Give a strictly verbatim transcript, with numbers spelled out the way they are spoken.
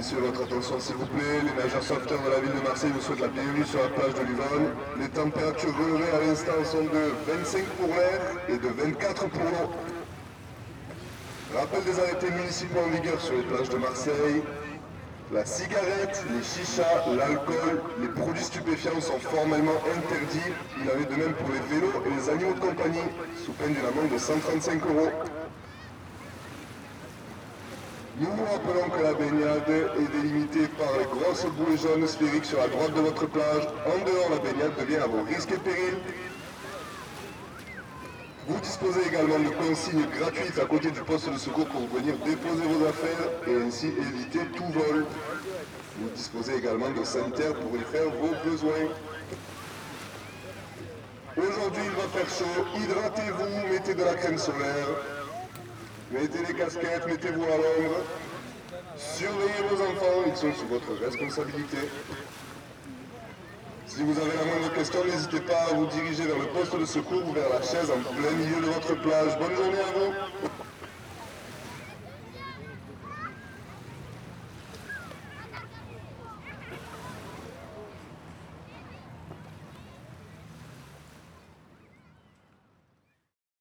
messieurs, votre attention s'il vous plaît. Les nageurs sauveteurs de la ville de Marseille vous souhaitent la bienvenue sur la plage de l'Yvonne. Les températures relevées à l'instant sont de vingt-cinq pour l'air et de vingt-quatre pour l'eau. Rappel des arrêtés municipaux en vigueur sur les plages de Marseille. La cigarette, les chichas, l'alcool, les produits stupéfiants sont formellement interdits. Il en est de même pour les vélos et les animaux de compagnie, sous peine d'une amende de cent trente-cinq euros. Nous vous rappelons que la baignade est délimitée par les grosses bouées jaunes sphériques sur la droite de votre plage. En dehors, la baignade devient à vos risques et périls. Vous disposez également de consignes gratuites à côté du poste de secours pour venir déposer vos affaires et ainsi éviter tout vol. Vous disposez également de sanitaires pour y faire vos besoins. Aujourd'hui, il va faire chaud. Hydratez-vous, mettez de la crème solaire. Mettez des casquettes, mettez-vous à l'ombre. Surveillez vos enfants, ils sont sous votre responsabilité. Si vous avez la moindre question, n'hésitez pas à vous diriger vers le poste de secours ou vers la chaise en plein milieu de votre plage. Bonne journée à vous.